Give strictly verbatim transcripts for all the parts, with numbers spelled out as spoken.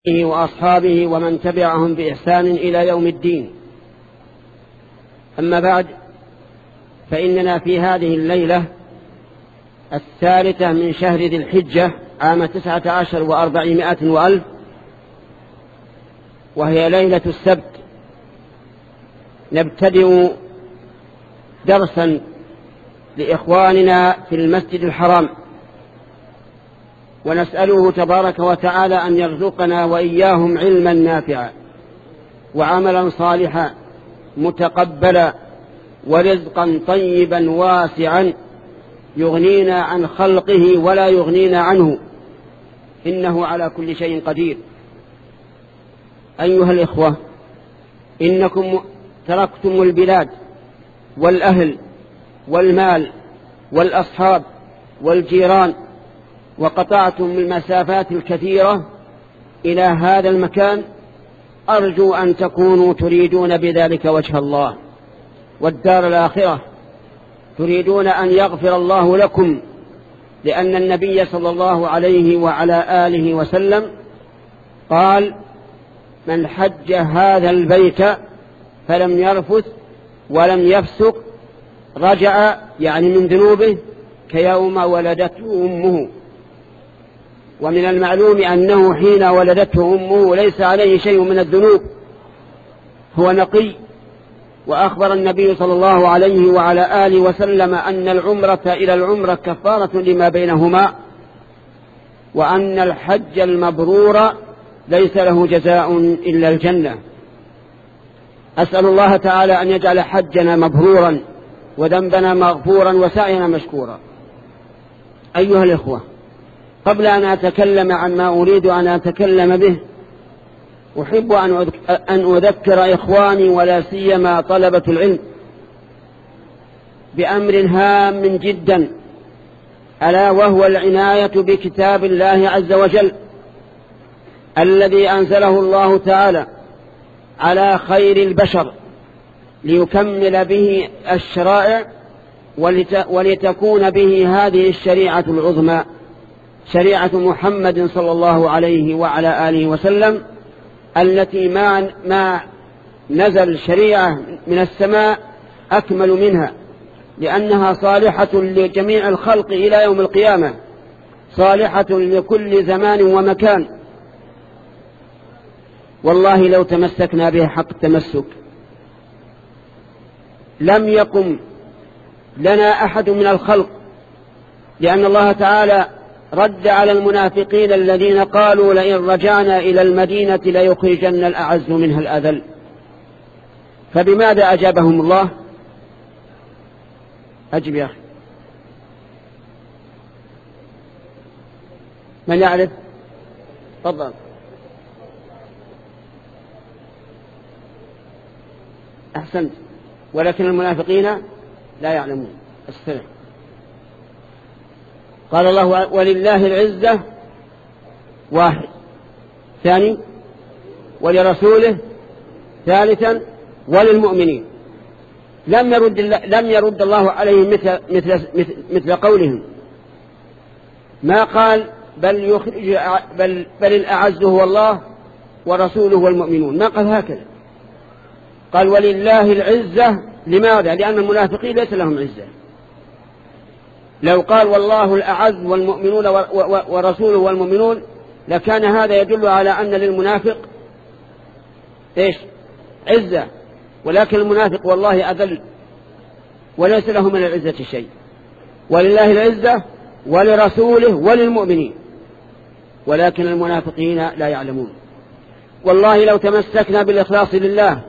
وأصحابه ومن تبعهم بإحسان إلى يوم الدين. أما بعد، فإننا في هذه الليلة الثالثة من شهر ذي الحجة عام تسعة عشر وأربعمائة وألف، وهي ليلة السبت، نبتدئ درسا لإخواننا في المسجد الحرام، ونسأله تبارك وتعالى أن يرزقنا وإياهم علما نافعا وعملا صالحا متقبلا ورزقا طيبا واسعا يغنينا عن خلقه ولا يغنينا عنه، إنه على كل شيء قدير. أيها الإخوة، إنكم تركتم البلاد والأهل والمال والأصحاب والجيران، وقطعتم المسافات الكثيرة إلى هذا المكان، أرجو أن تكونوا تريدون بذلك وجه الله والدار الآخرة، تريدون أن يغفر الله لكم، لأن النبي صلى الله عليه وعلى آله وسلم قال: من حج هذا البيت فلم يرفث ولم يفسق رجع، يعني من ذنوبه كيوم ولدته أمه. ومن المعلوم أنه حين ولدته أمه ليس عليه شيء من الذنوب، هو نقي. وأخبر النبي صلى الله عليه وعلى آله وسلم أن العمرة إلى العمرة كفارة لما بينهما، وأن الحج المبرور ليس له جزاء إلا الجنة. أسأل الله تعالى أن يجعل حجنا مبرورا وذنبنا مغفورا وسعينا مشكورا. أيها الإخوة، قبل أن أتكلم عن ما أريد أن أتكلم به، أحب أن أذكر إخواني ولا سيما طلبة العلم بأمر هام جدا، ألا وهو العناية بكتاب الله عز وجل الذي أنزله الله تعالى على خير البشر ليكمل به الشرائع ولتكون به هذه الشريعة العظمى، شريعة محمد صلى الله عليه وعلى آله وسلم، التي ما, ما نزل شريعة من السماء أكمل منها، لأنها صالحة لجميع الخلق إلى يوم القيامة، صالحة لكل زمان ومكان. والله لو تمسكنا بها حق التمسك لم يقم لنا أحد من الخلق، لأن الله تعالى رد على المنافقين الذين قالوا: لئن رجعنا إلى المدينة ليخرجن الأعز منها الأذل. فبماذا أجابهم الله؟ أجب يا أخي، من يعرف؟ تفضل. أحسنت، ولكن المنافقين لا يعلمون. السلام. قال الله: ولله العزة واحد، ثاني ولرسوله، ثالثا وللمؤمنين. لم يرد الله, لم يرد الله عليهم مثل, مثل, مثل, مثل قولهم، ما قال بل, يخرج بل, بل الأعز هو الله ورسوله والمؤمنون، ما قال هكذا، قال ولله العزة. لماذا؟ لأن المنافقين ليس لهم عزة. لو قال والله الأعز والمؤمنون ورسوله والمؤمنون لكان هذا يدل على أن للمنافق إيش؟ عزة، ولكن المنافق والله أذل وليس له من العزة شيء. ولله العزة ولرسوله وللمؤمنين، ولكن المنافقين لا يعلمون. والله لو تمسكنا بالإخلاص لله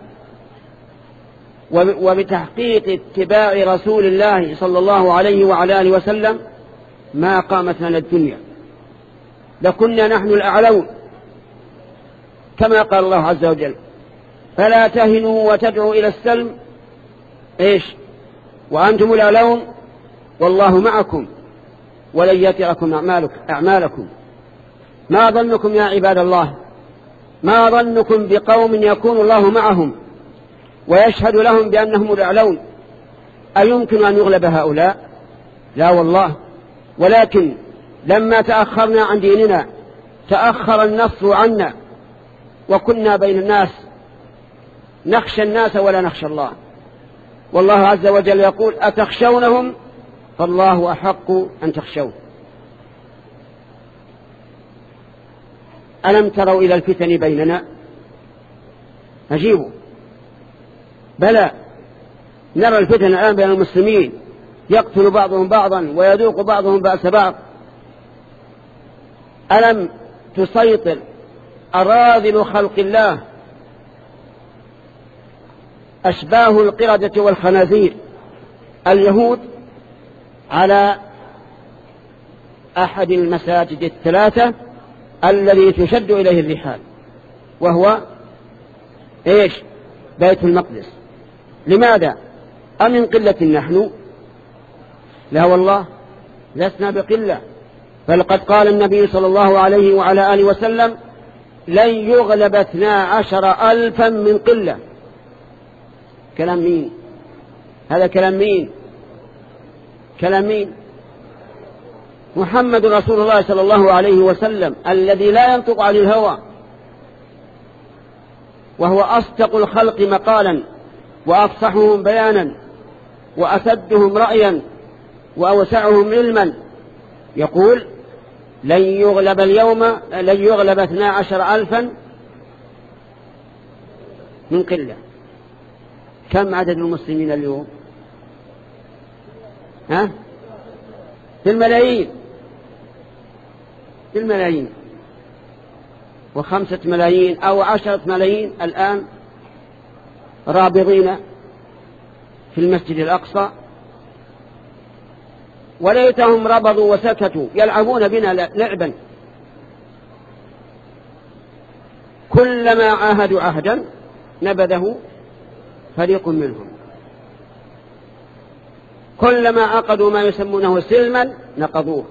وبتحقيق اتباع رسول الله صلى الله عليه وعلى آله وسلم ما قامت لنا الدنيا، لكنا نحن الأعلون، كما قال الله عز وجل: فلا تهنوا وتدعوا إلى السلم إيش وأنتم الأعلون والله معكم ولن يتركم أعمالكم. ما ظنكم يا عباد الله، ما ظنكم بقوم يكون الله معهم ويشهد لهم بأنهم الأعلون؟ أيمكن أن يغلب هؤلاء؟ لا والله. ولكن لما تأخرنا عن ديننا تأخر النصر عنا وكنا بين الناس نخشى الناس ولا نخشى الله، والله عز وجل يقول أتخشونهم فالله أحق أن تخشوه. ألم تروا إلى الفتن بيننا؟ أجيبوا بلى، نرى الفتن الآن بين المسلمين، يقتل بعضهم بعضا ويذوق بعضهم بأس بعض. ألم تسيطر أراذل خلق الله أشباه القردة والخنازير اليهود على أحد المساجد الثلاثة الذي تشد إليه الرحال، وهو إيش؟ بيت المقدس. لماذا؟ أمن قلة نحن؟ لا والله لسنا بقلة، فلقد قال النبي صلى الله عليه وعلى آله وسلم لن يغلب اثنا عشر ألفا من قلة. كلام مين هذا؟ كلام مين؟ كلام مين؟ محمد رسول الله صلى الله عليه وسلم الذي لا ينطق عن الهوى، وهو أصدق الخلق مقالا وأفصحهم بيانا وأسدهم رأيا وأوسعهم علما، يقول لن يغلب اليوم لن يغلب اثنا عشر ألفا من قلة. كم عدد المسلمين اليوم؟ ها؟ في الملايين، في الملايين، وخمسة ملايين أو عشرة ملايين الآن رابضين في المسجد الأقصى، وليتهم ربضوا وسكتوا يلعبون بنا لعبا. كلما عاهدوا عهدا نبذه فريق منهم، كلما عقدوا ما يسمونه سلما نقضوه،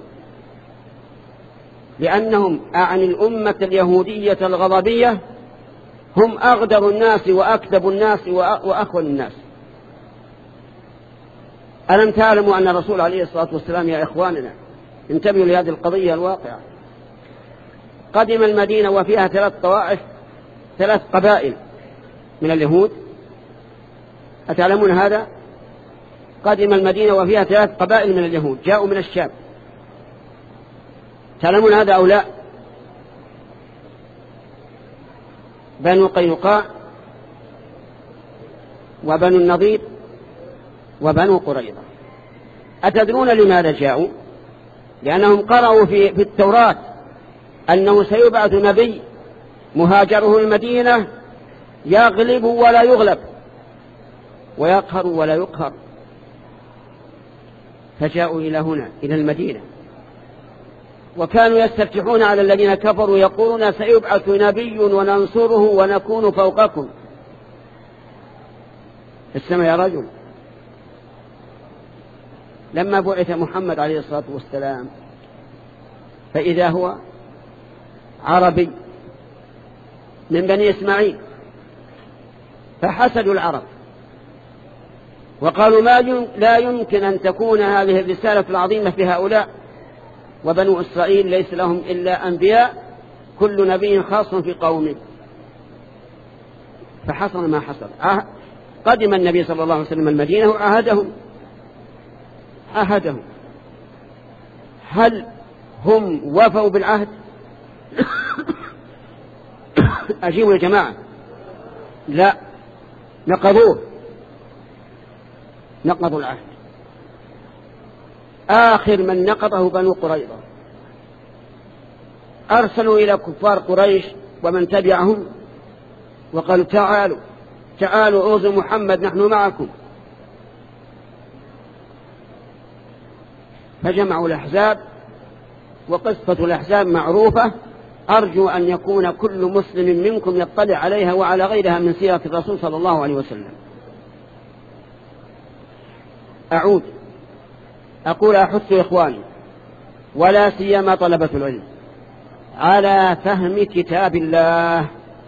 لأنهم أعني الأمة اليهودية الغضبية هم أغدر الناس وأكذب الناس وأخون الناس. ألم تعلموا أن الرسول عليه الصلاة والسلام يا إخواننا انتبهوا لهذه القضية الواقعة، قدم المدينة وفيها ثلاث طوائف، ثلاث قبائل من اليهود، أتعلمون هذا؟ قدم المدينة وفيها ثلاث قبائل من اليهود جاءوا من الشام، تعلمون هذا أو لا؟ بنو قينقاع وبنو النضير وبنو قريظة. أتدرون لماذا جاءوا؟ لأنهم قرأوا في, في التوراة أنه سيبعث نبي مهاجره المدينة يغلب ولا يغلب ويقهر ولا يقهر، فجاءوا إلى هنا إلى المدينة، وكانوا يستفتحون على الذين كفروا يقولون سيبعث نبي وننصره ونكون فوقكم في السماء يا رجل. لما بعث محمد عليه الصلاة والسلام فإذا هو عربي من بني إسماعيل، فحسدوا العرب وقالوا ما لا يمكن أن تكون هذه الرسالة العظيمة في هؤلاء، وبنو إسرائيل ليس لهم إلا أنبياء كل نبي خاص في قومه. فحصل ما حصل، قدم النبي صلى الله عليه وسلم المدينة وعاهدهم عاهدهم هل هم وفوا بالعهد؟ أجيبوا يا جماعة، لا، نقضوه، نقضوا العهد. آخر من نقضه بنو قريظة، أرسلوا إلى كفار قريش ومن تبعهم وقالوا تعالوا تعالوا أوذوا محمد نحن معكم، فجمعوا الأحزاب، وقصة الأحزاب معروفة، أرجو أن يكون كل مسلم منكم يطلع عليها وعلى غيرها من سيرة الرسول صلى الله عليه وسلم. أعود أقول أحث إخواني ولا سيما طلبة العلم على فهم كتاب الله.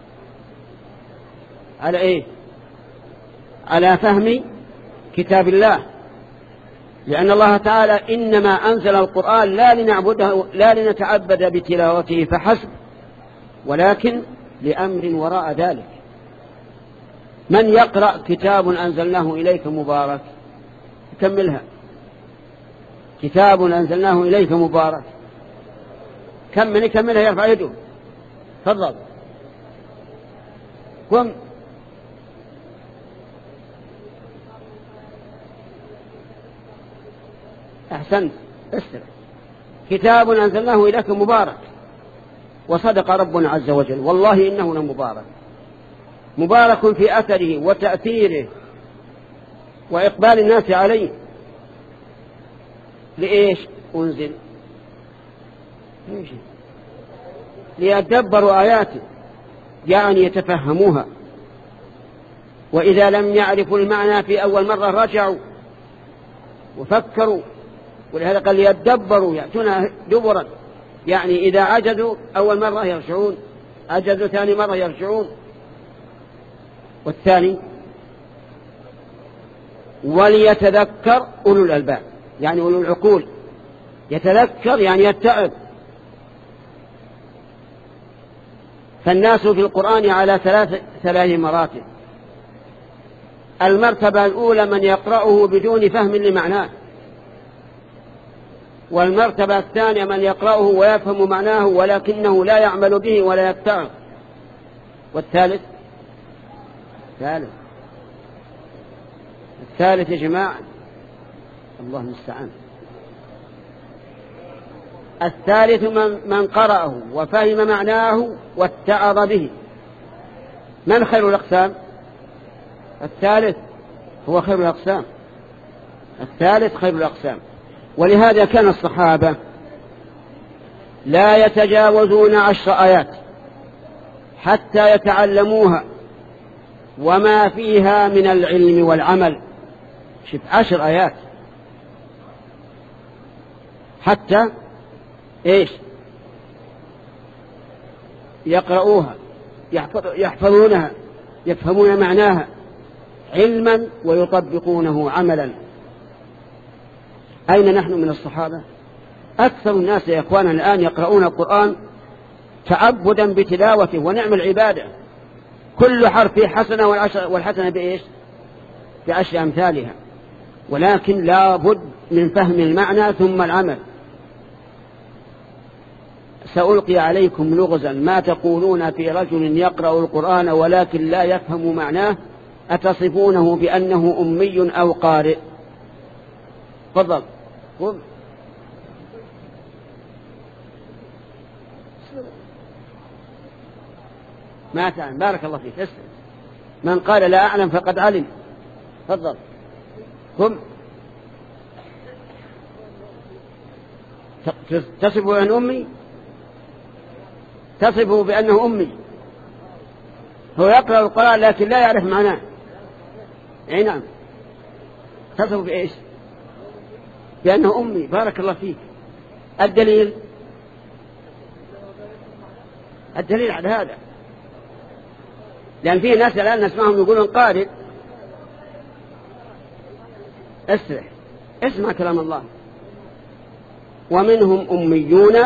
على إيه؟ على فهم كتاب الله، لأن الله تعالى إنما أنزل القرآن لا لنعبده لا لنتعبد بتلاوته فحسب، ولكن لأمر وراء ذلك. من يقرأ كتاب أنزلناه إليك مبارك، كملها، كتاب أنزلناه إليك مبارك، كم من يكملها يرفع يده، تفضل قم. أحسنت، استرع. كتاب أنزلناه إليك مبارك، وصدق ربنا عز وجل، والله إنه لمبارك، مبارك في أثره وتأثيره وإقبال الناس عليه. لإيش أنزل؟ ليدبروا آياته، يعني يتفهموها، وإذا لم يعرفوا المعنى في أول مرة رجعوا وفكروا، ولهذا قال ليدبروا، يأتون دبرا، يعني إذا عجزوا أول مرة يرجعون، عجزوا ثاني مرة يرجعون. والثاني وليتذكر أولو الألباب، يعني أولو العقول، يتذكر يعني يتعظ. فالناس في القرآن على ثلاث ثلاث مراتب. المرتبة الأولى من يقرأه بدون فهم لمعناه، والمرتبة الثانية من يقرأه ويفهم معناه ولكنه لا يعمل به ولا يتعظ. والثالث ثالث الثالث يا جماعة الله المستعان، الثالث من, من قرأه وفهم معناه واتعظ به. من خير الأقسام؟ الثالث هو خير الأقسام، الثالث خير الأقسام. ولهذا كان الصحابة لا يتجاوزون عشر آيات حتى يتعلموها وما فيها من العلم والعمل. شوف، عشر آيات حتى إيش يقرؤوها، يحفظونها، يفهمون معناها علما ويطبقونه عملا. أين نحن من الصحابة؟ أكثر الناس يا إخوانا الآن يقرؤون القرآن تعبدا بتلاوته، ونعم العبادة، كل حرف حسنة والحسنة بإيش؟ بعشر أمثالها. ولكن لا بد من فهم المعنى ثم العمل. سألقي عليكم لغزا ما تقولون في رجل يقرأ القرآن ولكن لا يفهم معناه، أتصفونه بأنه أمي أو قارئ؟ تفضل قم. ما تعلم، بارك الله فيك، اسلم. من قال لا أعلم فقد علم. تفضل قم. تصفه عن أمي، تصفه بأنه أمي، هو يقرأ القرآن لكن لا يعرف معناه. أي نعم، تصفه بإيش؟ بأنه أمي. بارك الله فيك. الدليل الدليل على هذا، لأن فيه ناس الآن نسمعهم يقولون قارئ. اسرع، اسمع كلام الله. ومنهم أميون،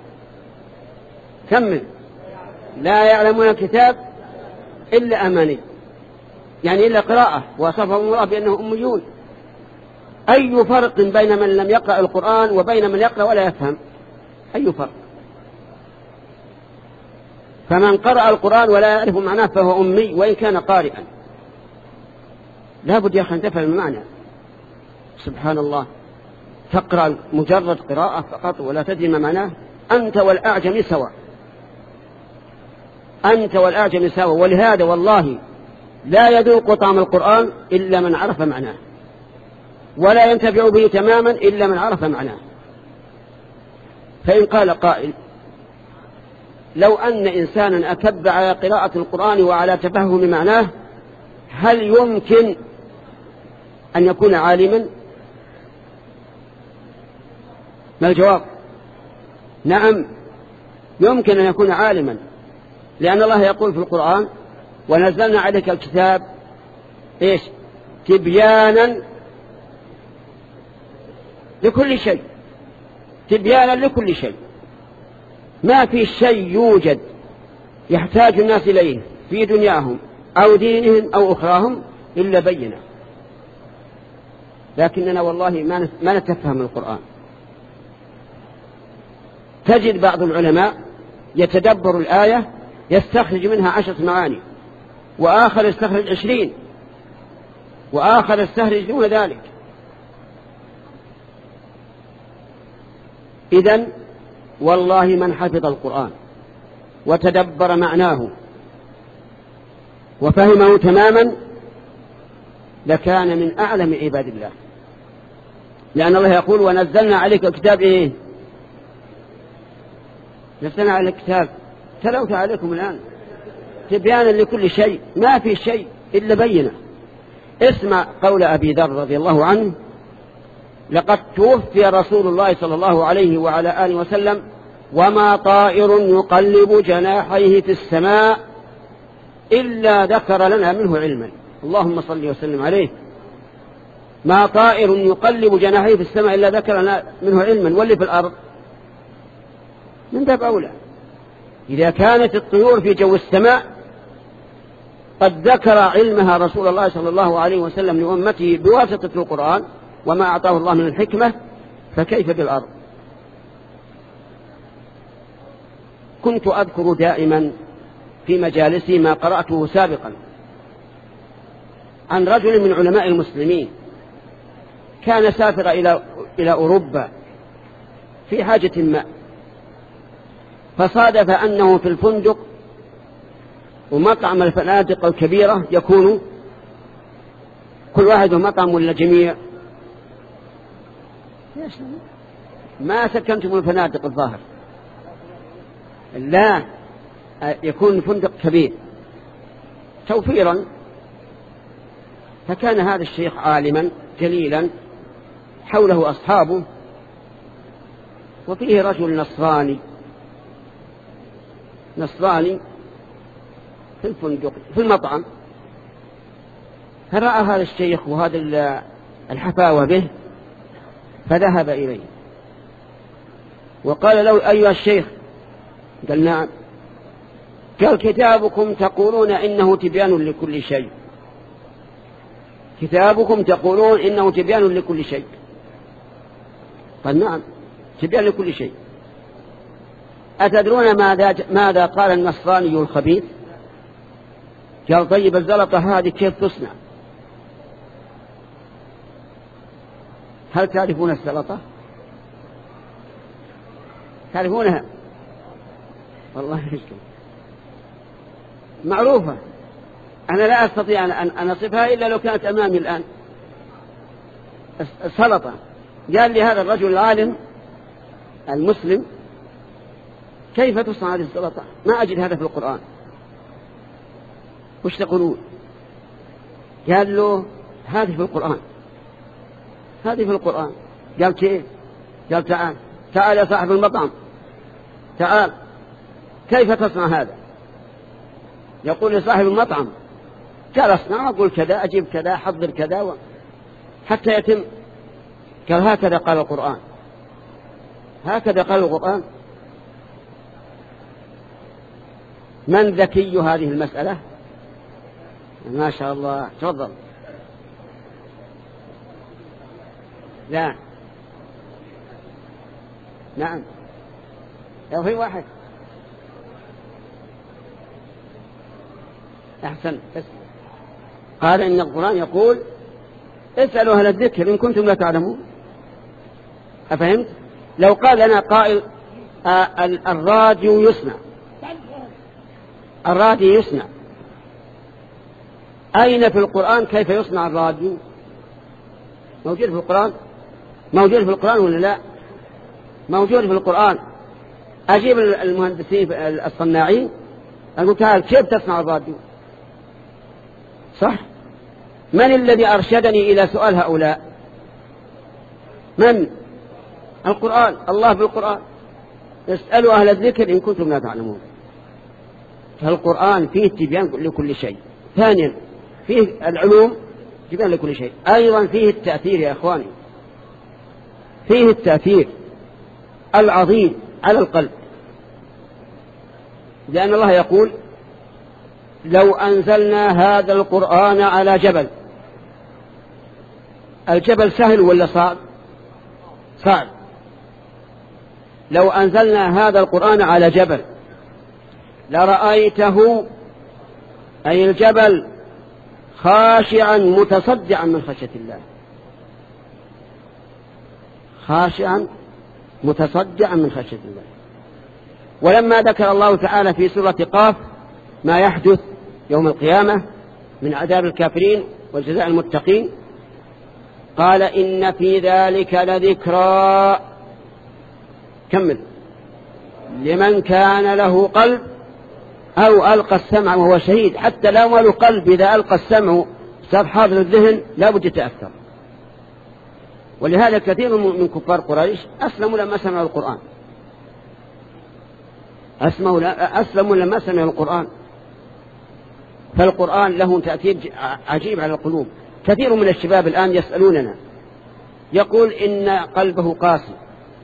كمل، لا يعلمون الكتاب إلا أماني، يعني إلا قراءة، وصفهم الله بأنهم أميون. أي فرق بين من لم يقرأ القرآن وبين من يقرأ ولا يفهم؟ أي فرق؟ فمن قرأ القرآن ولا يعرف معناه فهو أمي وإن كان قارئا. لا بد يا أخي أن تفهم المعنى. سبحان الله، تقرأ مجرد قراءة فقط ولا تدري ما معناه، أنت والأعجم سواء، أنت والأعجم سواء. ولهذا والله لا يذوق طعم القرآن إلا من عرف معناه، ولا ينتفع به تماما إلا من عرف معناه. فإن قال قائل لو أن إنسانا أكب على قراءة القرآن وعلى تفهم معناه، هل يمكن أن يكون عالما؟ ما الجواب؟ نعم، يمكن أن يكون عالما، لأن الله يقول في القرآن ونزلنا عليك الكتاب إيش؟ تبيانا لكل شيء، تبيانا لكل شيء. ما في شيء يوجد يحتاج الناس إليه في دنياهم أو دينهم أو أخراهم إلا بينه، لكننا والله ما نتفهم القرآن. تجد بعض العلماء يتدبر الآية يستخرج منها عشرة معاني، وآخر يستخرج عشرين، وآخر يستخرج دون ذلك. إذن والله من حفظ القرآن وتدبر معناه وفهمه تماما لكان من أعلم عباد الله، لأن الله يقول ونزلنا عليك الكتاب إيه؟ نزلنا عليك الكتاب تلوت عليكم الآن تبيانا لكل شيء، ما في شيء إلا بينه. اسمع قول أبي ذر رضي الله عنه: لقد توفي رسول الله صلى الله عليه وعلى آله وسلم وما طائر يقلب جناحيه في السماء إلا ذكر لنا منه علما. اللهم صل وسلم عليه. ما طائر يقلب جناحيه في السماء إلا ذكر لنا منه علما، واللي في الأرض من باب أولى. إذا كانت الطيور في جو السماء قد ذكر علمها رسول الله صلى الله عليه وسلم لأمته بواسطة القرآن وما أعطاه الله من الحكمة، فكيف بالأرض؟ كنت أذكر دائما في مجالسي ما قرأته سابقا عن رجل من علماء المسلمين كان سافر إلى إلى أوروبا في حاجة ما، فصادف أنه في الفندق ومطعم الفنادق الكبيرة يكون كل واحد مطعم ولا جميع؟ ما سكنتم الفنادق الظاهر، لا، يكون فندق كبير توفيرا. فكان هذا الشيخ عالما جليلا حوله أصحابه، وفيه رجل نصراني نصراني في الفندق في المطعم. فرأى هذا الشيخ وهذا الحفاوة به فذهب إليه وقال له: أيها الشيخ. قال: نعم. قال: كتابكم تقولون إنه تبيان لكل شيء، كتابكم تقولون إنه تبيان لكل شيء. قال: نعم، تبيان لكل شيء. أتدرون ماذا, ماذا قال النصراني الخبيث؟ قال: طيب الزلطة هذه كيف تصنع؟ هل تعرفون الزلطة؟ تعرفونها؟ والله يشكر معروفة، أنا لا أستطيع أن أصفها إلا لو كانت أمامي الآن. السلطة. قال لي هذا الرجل العالم المسلم: كيف تصنع هذه السلطة؟ ما أجد هذا في القرآن. وش تقولون؟ قال له: هذه في القرآن، هذه في القرآن. قال: كيف؟ قال: تعال تعال يا صاحب المطعم، تعال، كيف تصنع هذا؟ يقول لصاحب المطعم: قال: أصنع، أقول كذا، أجيب كذا، حضر كذا و... حتى يتم. قال: هكذا قال القرآن، هكذا قال القرآن. من ذكي هذه المسألة؟ ما شاء الله. تفضل. لا، نعم، لو في واحد أحسن. قال إن القرآن يقول: اسألوا أهل الذكر إن كنتم لا تعلمون. أفهمت؟ لو قال لنا قائل: آه الراديو يصنع، الراديو يصنع، أين في القرآن كيف يصنع الراديو؟ موجود في القرآن؟ موجود في القرآن ولا لا؟ موجود في القرآن. أجيب المهندسين الصناعين أقول: تعال، كيف تصنع الراديو؟ صح؟ من الذي أرشدني إلى سؤال هؤلاء؟ من؟ القرآن. الله بالقرآن: اسألوا أهل الذكر إن كنتم لا تعلمون. فالقرآن فيه تبيان لكل شيء. ثانيا فيه العلوم تبيان لكل شيء. أيضا فيه التأثير يا أخواني، فيه التأثير العظيم على القلب. لأن الله يقول لو أنزلنا هذا القرآن على جبل. الجبل سهل ولا صعب؟ صعب. لو أنزلنا هذا القرآن على جبل لرأيته أي الجبل خاشعا متصدعا من خشية الله، خاشعا متصدعا من خشية الله. ولما ذكر الله تعالى في سورة قاف ما يحدث يوم القيامة من عذاب الكافرين وجزاء المتقين قال إن في ذلك لذكرى، كمل، لمن كان له قلب أو ألقى السمع وهو شهيد. حتى لو له قلب إذا ألقى السمع صار حاضر الذهن لا بد يتأثر. ولهذا كثير من كفار قريش أسلموا لما سمعوا القرآن، أسلموا لما سمعوا القرآن. فالقرآن له تأثير عجيب على القلوب. كثير من الشباب الآن يسألوننا يقول إن قلبه قاسي،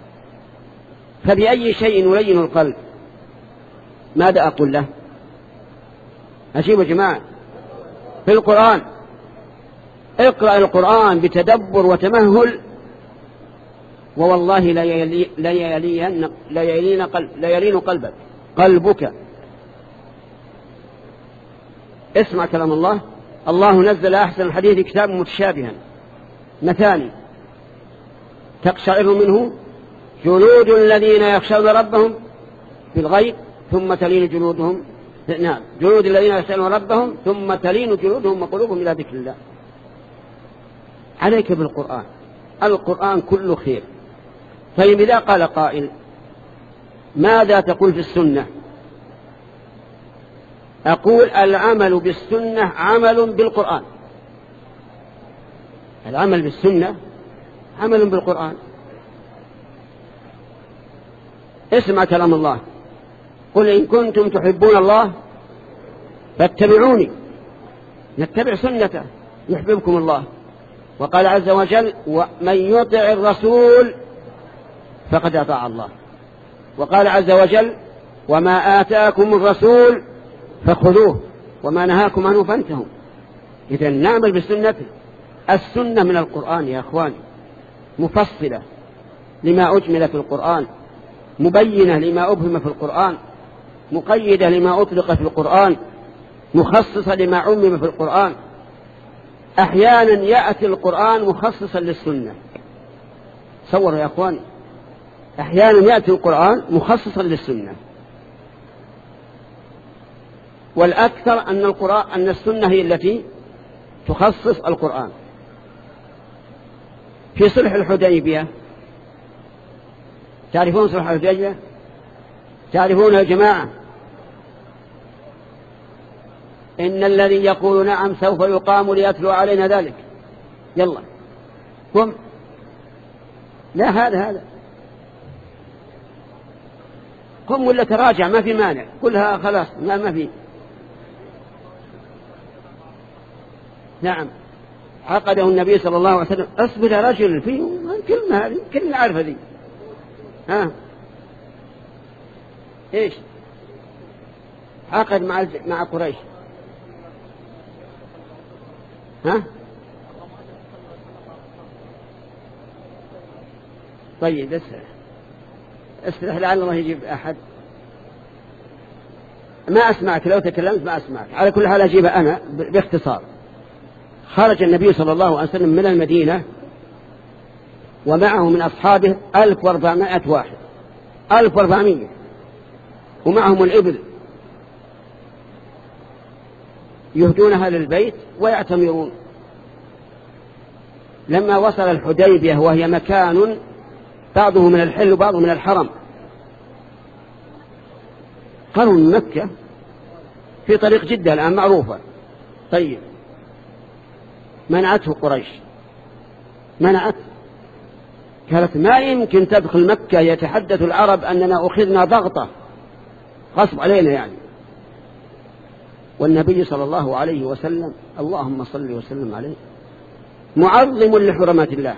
فبأي شيء نلين القلب؟ ماذا أقول له؟ أجيب يا جماعة، في القرآن. اقرأ القرآن بتدبر وتمهل ووالله لا يلي لا يلين لا يلين قلب لا يلين قلبك قلبك. اسمع كلام الله. الله نزل أحسن الحديث كتابا متشابها مثاني تقشعر منه جلود الذين يخشون ربهم بالغيب ثم تلين جلودهم نعم جلود الذين يخشون ربهم ثم تلين جلودهم وقلوبهم إلى ذكر الله. عليك بالقرآن، القرآن كله خير. طيب إذا قال قائل ماذا تقول في السنة؟ أقول العمل بالسنة عمل بالقرآن. العمل بالسنة عمل بالقرآن. اسمع كلام الله. قل إن كنتم تحبون الله فاتبعوني نتبع سنته يحببكم الله. وقال عز وجل ومن يطع الرسول فقد أطاع الله. وقال عز وجل وما آتاكم الرسول فخذوه وما نهاكم عنه فانتهوا. إذن نعمل بالسنة. السنة من القرآن يا أخواني، مفصلة لما أجمل في القرآن، مبينة لما أبهم في القرآن، مقيدة لما أطلق في القرآن، مخصصة لما عمم في القرآن. أحيانا يأتي القرآن مخصصا للسنة. صوروا يا أخواني، أحيانا يأتي القرآن مخصصا للسنة. والأكثر أن القرآن أن السنة هي التي تخصص القرآن. في صلح الحديبية، تعرفون صلح الحديبية؟ تعرفون يا جماعة؟ إن الذي يقول نعم سوف يقام ليتلو علينا ذلك. يلا قم. لا هذا هذا قم ولا تراجع ما في مانع، كلها خلاص ما ما في. نعم عقده النبي صلى الله عليه وسلم. اصبر يا رجل، في كلمة هذه كلنا عارفة ذي. ها ايش عقد مع مع قريش؟ ها طيب بس استرح لعل الله يجيب أحد. ما أسمعك لو تكلمت ما أسمعك. على كل حال أجيبها أنا باختصار. خرج النبي صلى الله عليه وسلم من المدينة ومعه من أصحابه ألف وأربعمائة واحد، ألف وأربعمائة، ومعهم الإبل يهدونها للبيت ويعتمرون. لما وصل الحديبية وهي مكان بعضه من الحل وبعضه من الحرم، قالوا من مكة في طريق جدة الآن معروفة. طيب منعته قريش، منعت، قالت ما يمكن تدخل مكة يتحدث العرب أننا أخذنا ضغطة غصب علينا يعني. والنبي صلى الله عليه وسلم اللهم صل وسلم عليه معظم لحرمات الله،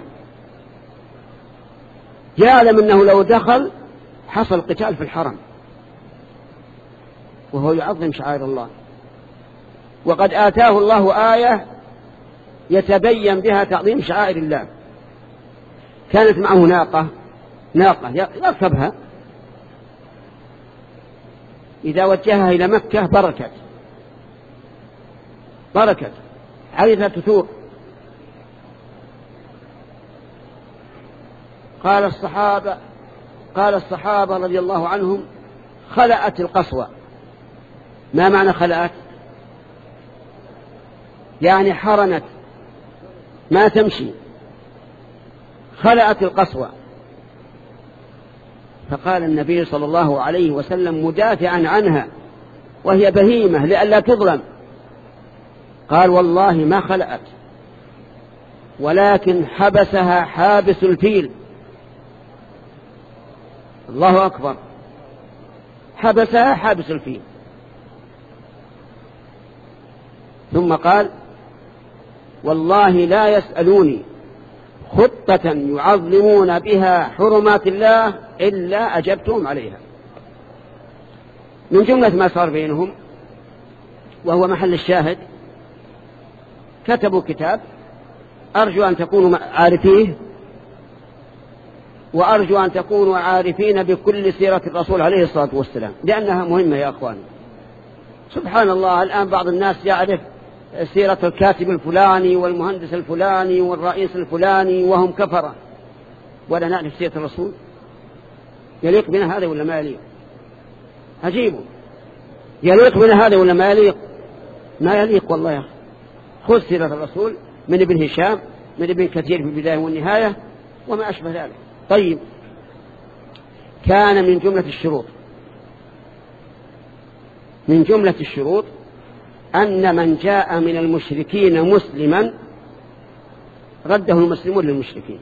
يعلم أنه لو دخل حصل قتال في الحرم، وهو يعظم شعائر الله. وقد آتاه الله آية يتبين بها تعظيم شعائر الله. كانت معه ناقة ناقة يركبها، إذا وجهها إلى مكة بركت بركت عرفت تثور. قال الصحابة قال الصحابة رضي الله عنهم: خلأت القصوى. ما معنى خلأت؟ يعني حرنت ما تمشي، خلأت القصوى. فقال النبي صلى الله عليه وسلم مدافعا عنها وهي بهيمة لئلا تظلم، قال: والله ما خلأت، ولكن حبسها حابس الفيل. الله أكبر، حبسها حابس الفيل. ثم قال: والله لا يسألوني خطة يعظمون بها حرمات الله إلا أجبتهم عليها. من جملة ما صار بينهم وهو محل الشاهد، كتبوا كتاب، أرجو أن تكونوا عارفيه، وأرجو أن تكونوا عارفين بكل سيرة الرسول عليه الصلاة والسلام، لأنها مهمة يا أخوان. سبحان الله، الآن بعض الناس يعرف سيرة الكاتب الفلاني والمهندس الفلاني والرئيس الفلاني وهم كفرة، ولا نعرف سيرة الرسول. يليق بنا هذا ولا ما يليق؟ عجيب، يليق بنا هذا ولا ما يليق؟ ما يليق والله يا أخي. خذ سيرة الرسول من ابن هشام، من ابن كثير في البداية والنهاية وما أشبه ذلك. طيب، كان من جملة الشروط من جملة الشروط أن من جاء من المشركين مسلما رده المسلمون للمشركين.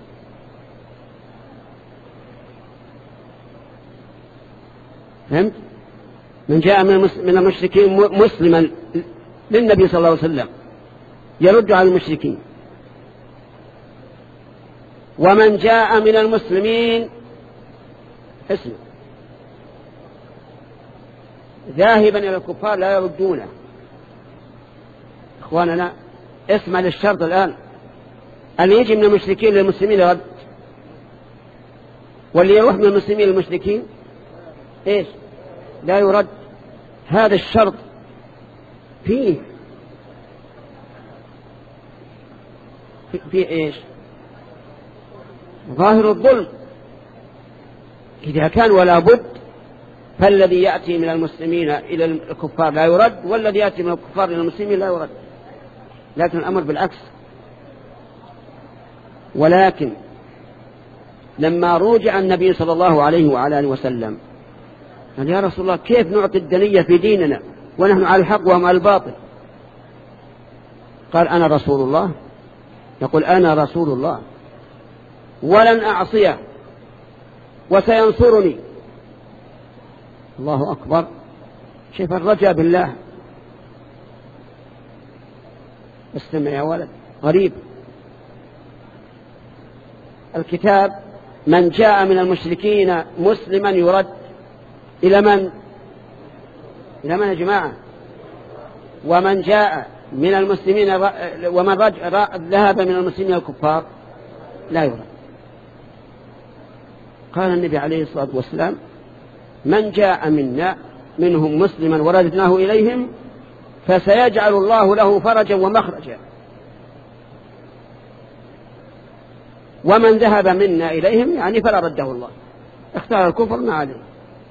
فهمت؟ من جاء من المشركين مسلما للنبي صلى الله عليه وسلم يرد على المشركين. ومن جاء من المسلمين اسمه ذاهبا إلى الكفار لا يردونه. إخواننا، اسمع للشرط الآن، أن يجي من المشركين للمسلمين يرد، واللي يروح من المسلمين للمشركين إيش؟ لا يرد. هذا الشرط فيه في, في إيش؟ ظاهر الظلم. إذا كان ولا بد، فالذي يأتي من المسلمين إلى الكفار لا يرد، والذي يأتي من الكفار إلى المسلمين لا يرد. لكن الأمر بالعكس. ولكن لما رجع النبي صلى الله عليه وعلى آله وسلم قال: يا رسول الله، كيف نعطي الدنية في ديننا ونحن على الحق وهم على الباطل؟ قال: أنا رسول الله. يقول: أنا رسول الله ولن أعصيه وسينصرني. الله أكبر، شوف الرجاء بالله. استمع يا ولد، غريب الكتاب. من جاء من المشركين مسلما يرد إلى من؟ إلى من يا جماعة؟ ومن جاء من المسلمين ومن ذهب من المسلمين الكفار لا يرد. قال النبي عليه الصلاة والسلام: من جاء منا منهم مسلما ورددناه إليهم فسيجعل الله له فرجا ومخرجا، ومن ذهب منا إليهم يعني فلا رده الله، اختار الكفر ما عليه.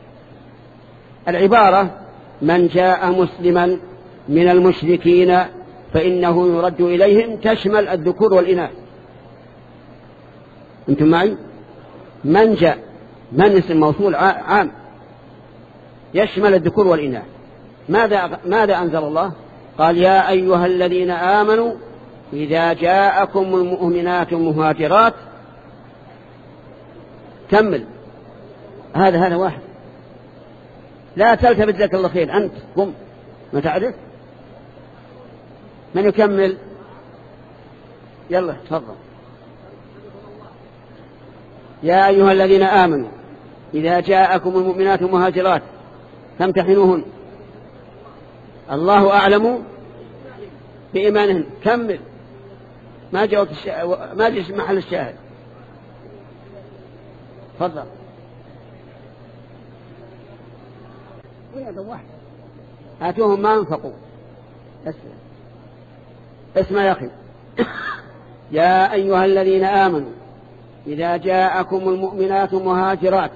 العبارة من جاء مسلما من المشركين فإنه يرد إليهم تشمل الذكور والإناث. أنتم معي؟ من جاء، من اسم موصول عام يشمل الذكور والإناث. ماذا ماذا أنزل الله؟ قال: يا أيها الذين آمنوا إذا جاءكم المؤمنات مهاجرات. كمل. هذا هذا واحد. لا تلتفت لك الله خير، أنت قم ما تعرف. من يكمل؟ يلا تفضل. يا أيها الذين آمنوا إذا جاءكم المؤمنات مهاجرات فامتحنوهن الله أعلم بإيمانهم. كمل. ما جاءت الشا... ما جاء محل الشاهد. تفضل. آتوهم ما أنفقوا. اسمع اسمع يا أخي. يا أيها الذين آمنوا إذا جاءكم المؤمنات مهاجرات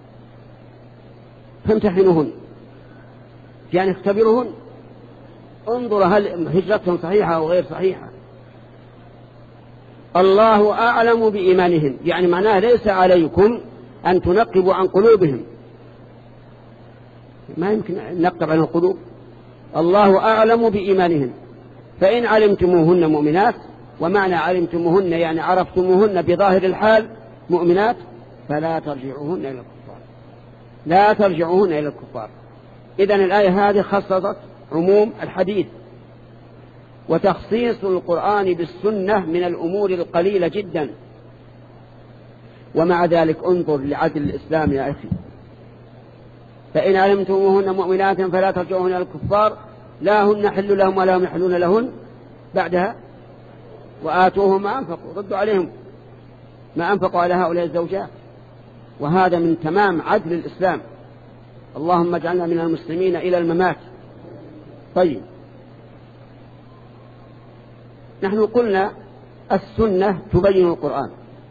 فامتحنوهن، يعني اختبروهن، انظر هل هجرتهم صحيحة أو غير صحيحة. الله أعلم بإيمانهم، يعني معناه ليس عليكم أن تنقبوا عن قلوبهم، ما يمكن ننقب عن القلوب. الله أعلم بإيمانهم، فإن علمتموهن مؤمنات، ومعنى علمتموهن يعني عرفتموهن بظاهر الحال مؤمنات، فلا ترجعوهن إلى الكفار، لا ترجعوهن إلى الكفار. إذن الآية هذه خصصت عموم الحديث، وتخصيص القرآن بالسنة من الأمور القليلة جدا. ومع ذلك انظر لعدل الإسلام يا أخي. فإن علمتموهن مؤمنات فلا ترجعوهن إلى الكفار، لا هن حل لهم ولا هم يحلون لهن. بعدها وآتوهم ما أنفقوا، ردوا عليهم ما أنفقوا على هؤلاء الزوجات. وهذا من تمام عدل الإسلام. اللهم اجعلنا من المسلمين إلى الممات. طيب، نحن قلنا السنة تبين القرآن،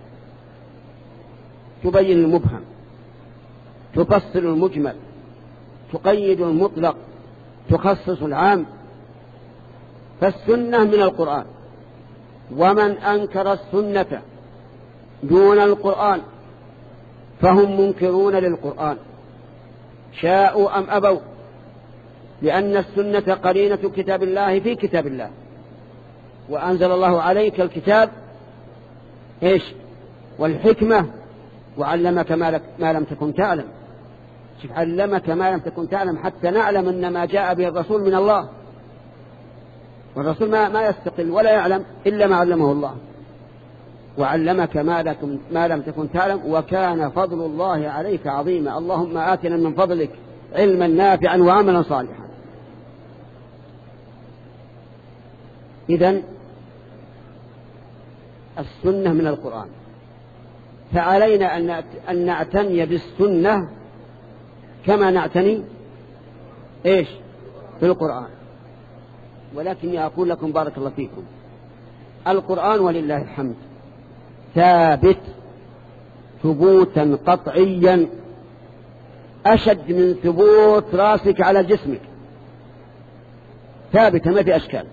تبين المبهم، تفصل المجمل، تقيد المطلق، تخصص العام. فالسنة من القرآن، ومن أنكر السنة دون القرآن فهم منكرون للقرآن شاءوا أم أبوا، لأن السنة قرينة كتاب الله في كتاب الله. وأنزل الله عليك الكتاب إيش والحكمة وعلمك ما لم تكن تعلم. شوف، علمك ما لم تكن تعلم حتى نعلم أن ما جاء به الرسول من الله، والرسول ما, ما يستقل ولا يعلم إلا ما علمه الله. وعلمك ما لم تكن تعلم وكان فضل الله عليك عظيما. اللهم آتنا من فضلك علما نافعا وعملا صالحا. إذن السنة من القرآن، فعلينا أن نعتني بالسنة كما نعتني إيش بالقرآن. ولكني أقول لكم بارك الله فيكم، القرآن ولله الحمد ثابت ثبوتا قطعيا أشد من ثبوت راسك على جسمك، ثابت ما في أشكال.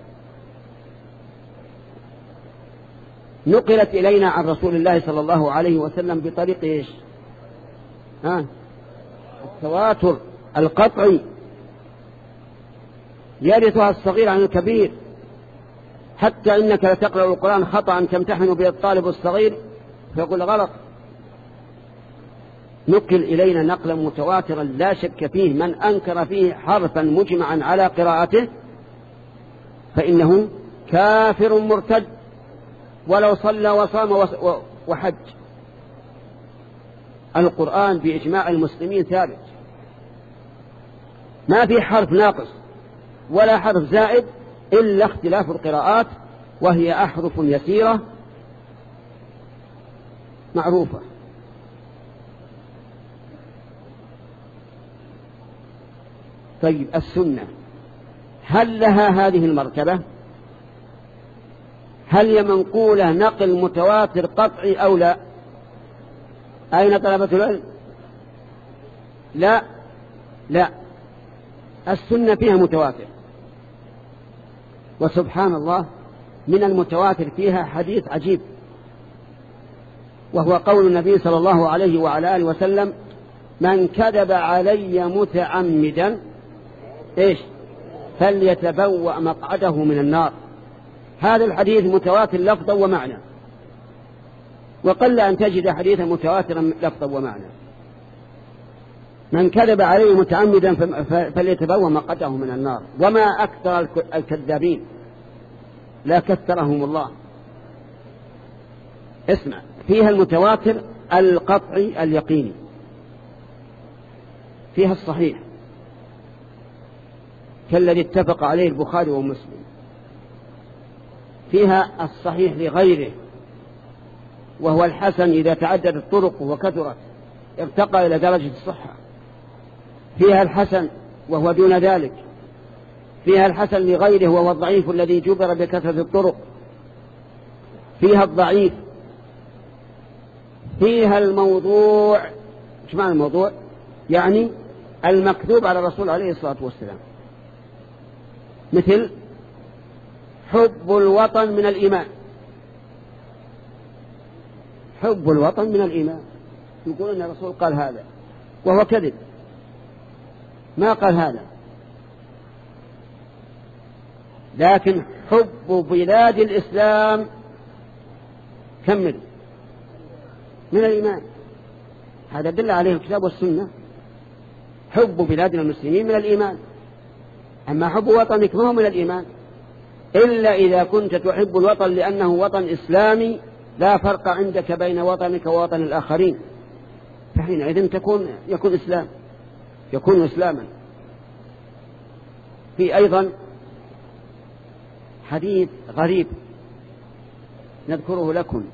نقلت إلينا عن رسول الله صلى الله عليه وسلم بطريق إيش ها التواتر القطعي، يرثها الصغير عن الكبير، حتى إنك لتقرأ القرآن خطأ تمتحن به الطالب الصغير فيقول غلط. نقل إلينا نقلا متواترا لا شك فيه، من أنكر فيه حرفا مجمعا على قراءته فإنه كافر مرتد ولو صلى وصام وحج. القرآن بإجماع المسلمين ثابت، ما في حرف ناقص ولا حرف زائد إلا اختلاف القراءات، وهي أحرف يسيرة معروفة. طيب، السنة هل لها هذه المرتبة؟ هل هي منقولة نقل متواتر قطعي أو لا؟ أين طلبة العلم؟ لا لا، السنة فيها متواتر، وسبحان الله من المتواتر فيها حديث عجيب، وهو قول النبي صلى الله عليه وعلى آله وسلم: من كذب علي متعمدا إيش فليتبوأ مقعده من النار. هذا الحديث متواتر لفظا ومعنى، وقل أن تجد حديثا متواترا لفظا ومعنى. من كذب عليه متعمدا فليتبوأ مقعده من النار. وما أكثر الكذابين، لا كثرهم الله. اسمع، فيها المتواتر القطعي اليقيني، فيها الصحيح، كالذي اتفق عليه البخاري ومسلم، فيها الصحيح لغيره، وهو الحسن إذا تعددت الطرق وكثرت ارتقى إلى درجة الصحة. فيها الحسن وهو دون ذلك، فيها الحسن لغيره وهو الضعيف الذي جبر بكثرة الطرق، فيها الضعيف، فيها الموضوع. ايش معنى الموضوع؟ يعني المكذوب على الرسول عليه الصلاة والسلام، مثل حب الوطن من الإيمان. حب الوطن من الإيمان، يقول أن الرسول قال هذا وهو كذب، ما قال هذا. لكن حب بلاد الإسلام كمل من الإيمان، هذا دل عليه الكتاب والسنة. حب بلادنا المسلمين من الإيمان، أما حب وطنك ما هو من الإيمان، إلا إذا كنت تحب الوطن لأنه وطن إسلامي لا فرق عندك بين وطنك ووطن الآخرين، فحينئذ تكون يكون إسلام، يكون إسلاما. في أيضا حديث غريب نذكره لكم: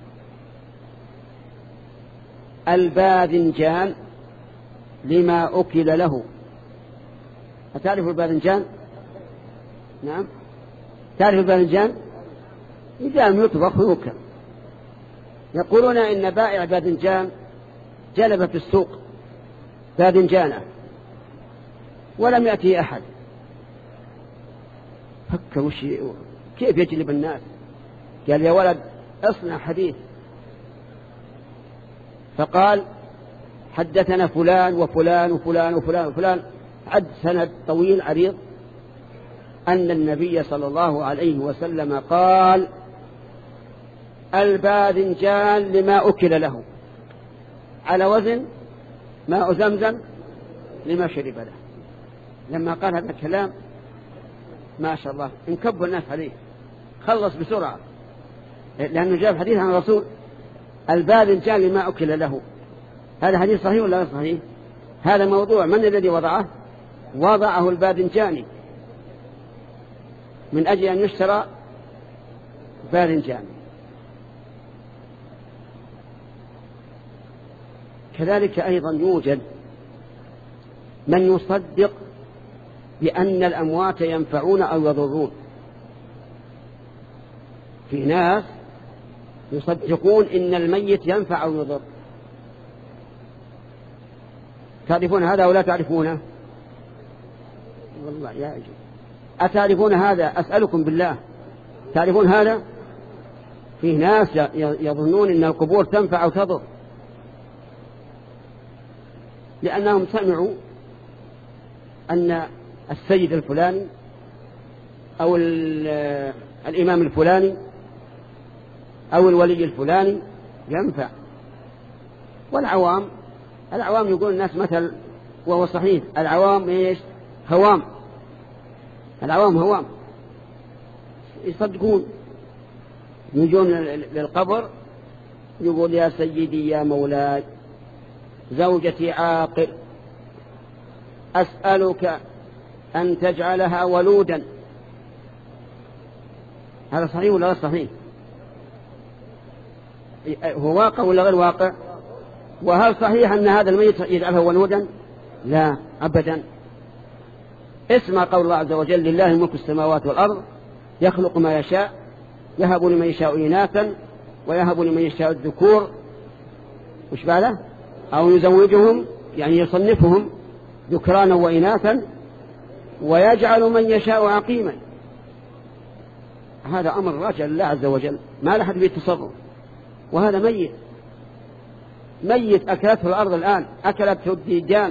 الباذنجان لما أكل له. أتعرف الباذنجان؟ نعم، تعرف الباذنجان؟ إذا لم يطبخ يؤكل. يقولون إن بائع باذنجان جلب في السوق باذنجانه ولم يأتي أحد، فكر وش كيف يجلب الناس؟ قال: يا ولد اصنع حديث. فقال: حدثنا فلان وفلان وفلان وفلان وفلان، عد سند طويل عريض، أن النبي صلى الله عليه وسلم قال: الباذنجان لما أكل له، على وزن ماء زمزم لما شرب له. لما قال هذا الكلام ما شاء الله انكب الناس عليه، خلص بسرعة، لأنه جاب حديث عن الرسول: الباذنجان لما أكل له. هذا حديث صحيح ولا غير صحيح؟ هذا موضوع من الذي وضعه؟ وضعه الباذنجاني من أجل أن يشترى باذنجان. كذلك أيضا يوجد من يصدق بأن الأموات ينفعون أو يضرون. في ناس يصدقون إن الميت ينفع أو يضر. تعرفون هذا أو لا تعرفونه؟ والله يا أجل، أتعرفون هذا؟ أسألكم بالله، تعرفون هذا؟ في ناس يظنون إن القبور تنفع أو تضر، لأنهم سمعوا أن السيد الفلاني أو الإمام الفلاني أو الولي الفلاني ينفع. والعوام العوام يقول الناس مثل وهو صحيح، العوام إيش؟ هوام. العوام هوام، يصدقون، يجون للقبر يقول: يا سيدي يا مولاي زوجتي عاقر، أسألك أن تجعلها ولودا. هذا صحيح ولا غير صحيح؟ هو واقع ولا غير واقع؟ وهل صحيح أن هذا الميت يجعله ولودا؟ لا أبدا. اسمع قول الله عز وجل: لله ملك السماوات والأرض يخلق ما يشاء يهب لمن يشاء إناثا ويهب لمن يشاء الذكور، وش بعده؟ أو يزوجهم، يعني يصنفهم ذكرانا وإناثا، ويجعل من يشاء عقيما. هذا أمر راجع لله عز وجل، ما لحد فيه تصرف. وهذا ميت ميت أكلته الأرض الآن، أكلته الديدان،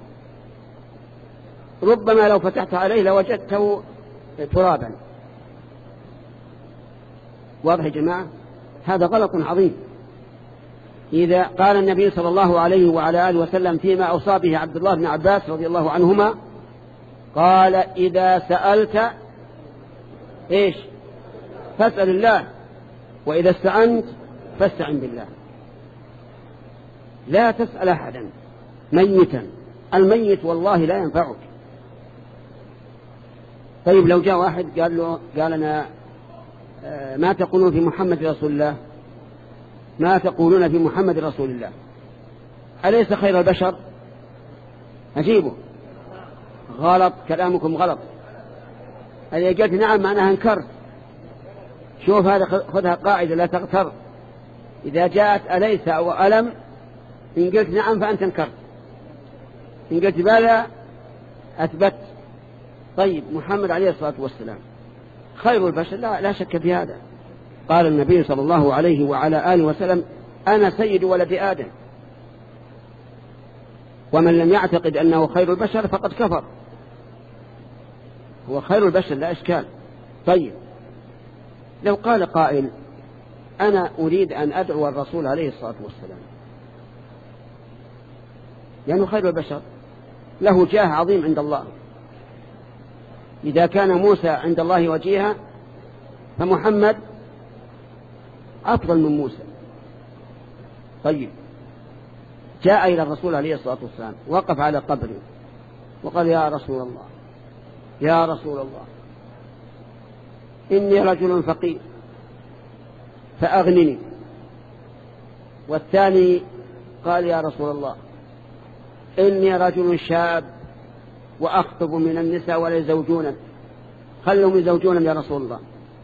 ربما لو فتحت عليه لوجدته ترابا. واضح يا جماعة؟ هذا غلط عظيم. إذا قال النبي صلى الله عليه وعلى آله وسلم فيما أوصى به عبد الله بن عباس رضي الله عنهما، قال: إذا سألت إيش؟ فاسأل الله، وإذا استعنت فاستعن بالله. لا تسأل أحدا ميتا، الميت والله لا ينفعك. طيب لو جاء واحد قال له قال أنا ما تقولون في محمد رسول الله، ما تقولون في محمد رسول الله، أليس خير البشر؟ أجيبه غلط، كلامكم غلط. إذا قلت نعم معناها انكرت. شوف هذا خذها قاعدة لا تغتر، إذا جاءت أليس أو ألم إن قلت نعم فأنت انكرت، إن قلت بلى أثبت. طيب محمد عليه الصلاة والسلام خير البشر، لا, لا شك في هذا. قال النبي صلى الله عليه وعلى آله وسلم أنا سيد ولد آدم، ومن لم يعتقد أنه خير البشر فقد كفر. هو خير البشر لا إشكال. طيب لو قال قائل أنا أريد أن أدعو الرسول عليه الصلاة والسلام لأنه خير البشر، له جاه عظيم عند الله، إذا كان موسى عند الله وجيها فمحمد أفضل من موسى. طيب جاء إلى الرسول عليه الصلاة والسلام، وقف على قبره وقال يا رسول الله يا رسول الله إني رجل فقير فأغنني. والثاني قال يا رسول الله إني رجل شاب وأخطب من النساء ولا يزوجون، خلهم يزوجون يا رسول الله.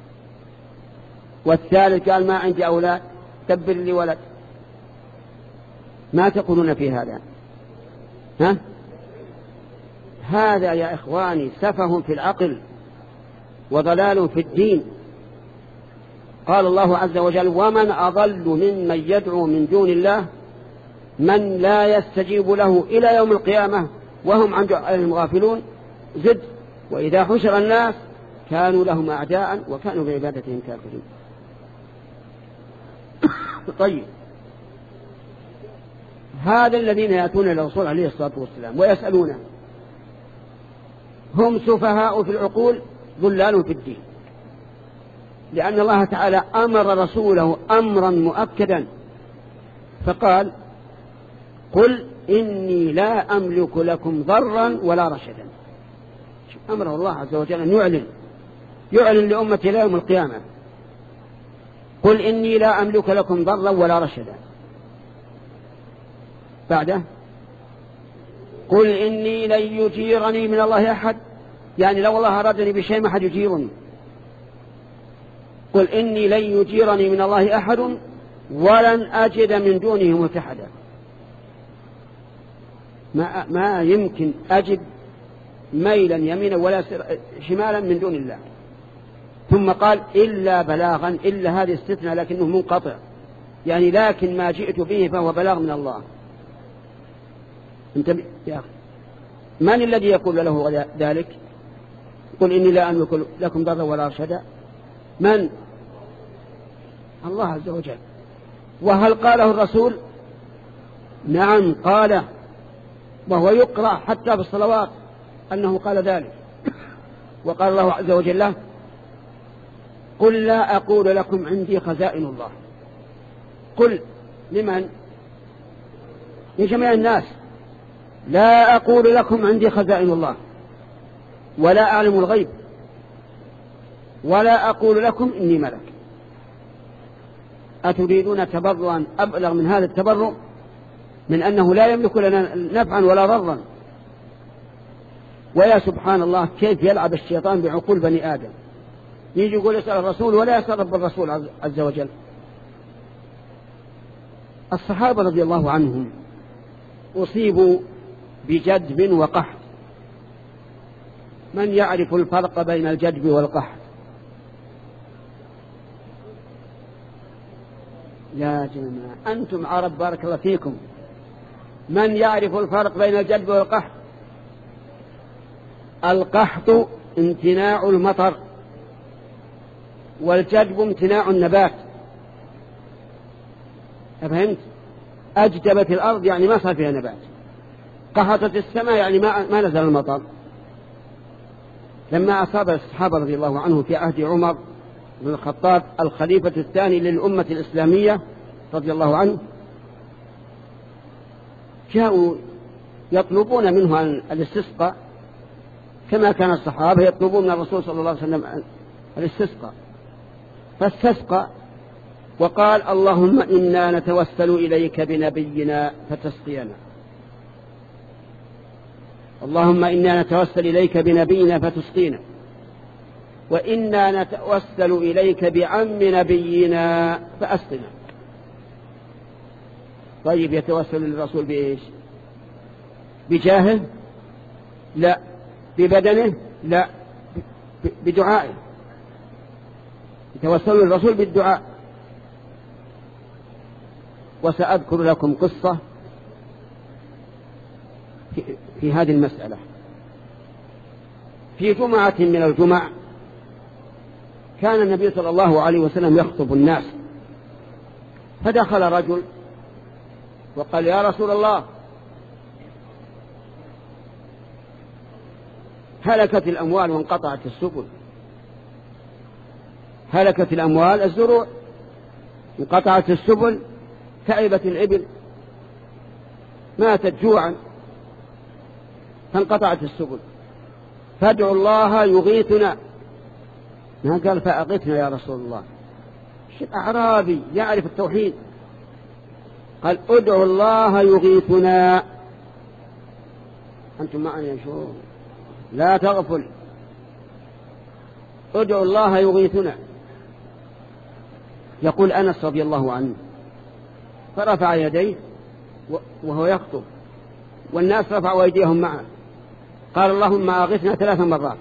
والثالث قال ما عندي أولاد دبر لي ولد. ما تقولون في هذا؟ ها؟ هذا يا إخواني سفه في العقل وضلال في الدين. قال الله عز وجل ومن أضل ممن يدعو من دون الله من لا يستجيب له إلى يوم القيامة وهم عن دعائهم غافلون. زد وإذا حشر الناس كانوا لهم أعداء وكانوا بعبادتهم كافرين. طيب هذا الذين يأتون إلى الرسول عليه الصلاة والسلام ويسألونه هم سفهاء في العقول ضلال في الدين، لأن الله تعالى أمر رسوله أمرا مؤكدا فقال قل إني لا أملك لكم ضرا ولا رشدا. أمره الله عز وجل أن يعلن يعلن لأمتي لا يوم القيامة قل إني لا أملك لكم ضرا ولا رشدا. بعده قل إني لن يجيرني من الله أحد، يعني لو الله أرادني بشيء ما أحد يجيرني. قل إني لن يجيرني من الله أحد ولن أجد من دونه ملتحدا. ما, ما يمكن أجد ميلا يمينا ولا شمالا من دون الله. ثم قال إلا بلاغا، إلا هذه استثناء لكنه منقطع، يعني لكن ما جئت به فهو بلاغ من الله. انت يا أخي من الذي يقول له ذلك؟ قل إني لا أملك لكم ضرا ولا رشدا. من؟ الله عز وجل. وهل قاله الرسول؟ نعم قال، وهو يقرأ حتى في الصلوات أنه قال ذلك. وقال الله عز وجل له قل لا أقول لكم عندي خزائن الله. قل لمن؟ لجميع الناس. لا أقول لكم عندي خزائن الله ولا أعلم الغيب ولا أقول لكم إني ملك. أتريدون تبرعا أبلغ من هذا التبرع من أنه لا يملك لنا نفعا ولا ضرا؟ ويا سبحان الله كيف يلعب الشيطان بعقول بني آدم، يجي يقول يسأل الرسول ولا يسأل رب الرسول عز وجل. الصحابة رضي الله عنهم أصيبوا بجدب وقحط. من يعرف الفرق بين الجدب والقحط؟ يا جماعة أنتم عرب بارك الله فيكم، من يعرف الفرق بين الجدب والقحط؟ القحط امتناع المطر، والجدب امتناع النبات. أفهمت؟ أجدبت الأرض يعني ما صار فيها نبات، قحطت السماء يعني ما, ما نزل المطر. لما أصاب الصحابة رضي الله عنه في عهد عمر بن الخطاب الخليفة الثاني للأمة الإسلامية رضي الله عنه، جاءوا يطلبون منه الاستسقاء، كما كان الصحابة يطلبون من الرسول صلى الله عليه وسلم الاستسقاء، فاستسقى وقال اللهم إنا نتوسل إليك بنبينا فتسقينا، اللهم إنا نتوسل إليك بنبينا فتسقينا، وإنا نتوسل إليك بعم نبينا فأسقنا. طيب يتوسل الرسول بإيش؟ بجاهه؟ لا. ببدنه؟ لا. بدعائه. يتوسل الرسول بالدعاء. وسأذكر لكم قصة في, في هذه المسألة. في جمعة من الجمع كان النبي صلى الله عليه وسلم يخطب الناس، فدخل رجل وقال يا رسول الله هلكت الأموال وانقطعت السبل، هلكت الأموال الزروع، انقطعت السبل، تعبت الإبل، ماتت جوعا فانقطعت السبل، فادعوا الله يغيثنا. ما قال فأغثنا يا رسول الله، أعرابي يعرف التوحيد، قال ادعوا الله يغيثنا. أنتم معنا شو؟ لا تغفل، ادعوا الله يغيثنا. يقول أنس رضي الله عنه فرفع يديه وهو يخطب والناس رفعوا أيديهم معه، قال اللهم أغثنا ثلاث مرات،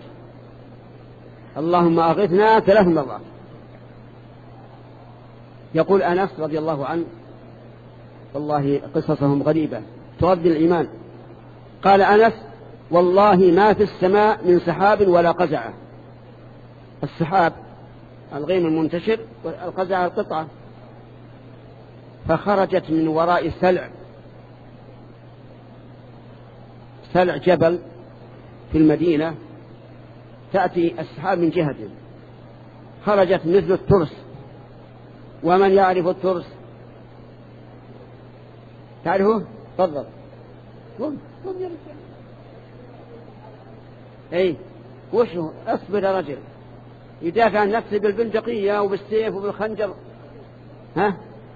اللهم أغثنا ثلاث مرات. يقول أنس رضي الله عنه والله قصصهم غريبة تؤدي الإيمان، قال أنس والله ما في السماء من سحاب ولا قزعة. السحاب الغيم المنتشر والقزعة القطعة، فخرجت من وراء سلع، سلع جبل في المدينة، تأتي السحاب من جهة، خرجت مثل الترس. ومن يعرف الترس؟ تعرفه؟ تفضل. قم قم يا رجال. اي وش هو؟ اصبر يا رجل، يدافع عن نفسه بالبندقية وبالسيف وبالخنجر. ها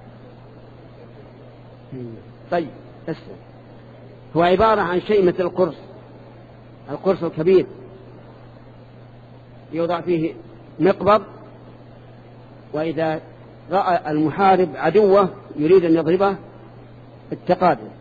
طيب اسمع، هو عبارة عن شيء مثل القرص، القرص الكبير يوضع فيه مقبض، وإذا رأى المحارب عدوه يريد أن يضربه اتقى به،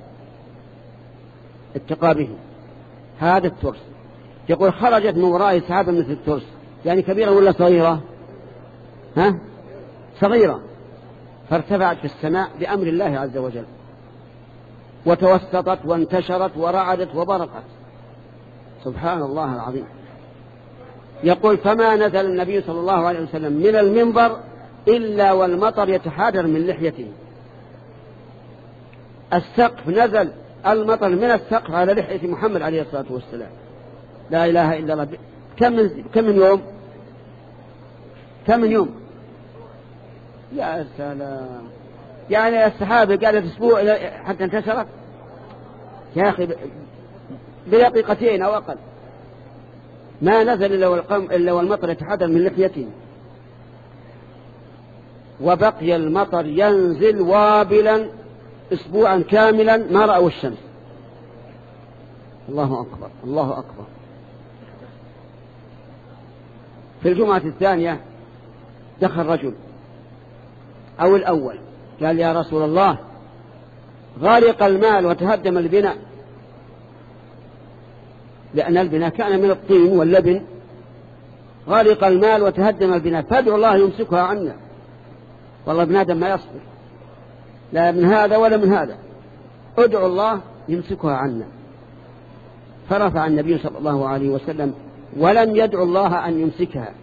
اتقى به. هذا الترس. يقول خرجت من وراء سحابة مثل الترس، يعني كبيرة ولا صغيرة؟ ها صغيرة، فارتفعت في السماء بأمر الله عز وجل، وتوسطت وانتشرت ورعدت وبرقت. سبحان الله العظيم. يقول فما نزل النبي صلى الله عليه وسلم من المنبر إلا والمطر يتحادر من لحيته. السقف نزل المطر من السقف على لحية محمد عليه الصلاة والسلام. لا إله إلا الله. كم من, كم من يوم كم من يوم يا سلام، يعني السحابة قعدت أسبوع حتى انتشرت يا أخي، بدقيقتين أو أقل. ما نزل إلا والقم إلا والمطر يتحدر من لحيته، وبقي المطر ينزل وابلا أسبوعا كاملا ما رأوا الشمس. الله أكبر الله أكبر. في الجمعة الثانية دخل رجل أو الأول قال يا رسول الله غرق المال وتهدم البناء، لأن البناء كان من الطين واللبن، غرق المال وتهدم البناء فادعوا الله يمسكها عنا. والله ابن آدم ما يصبر لا من هذا ولا من هذا، ادعوا الله يمسكها عنا. فرفع النبي صلى الله عليه وسلم ولم يدعو الله أن يمسكها،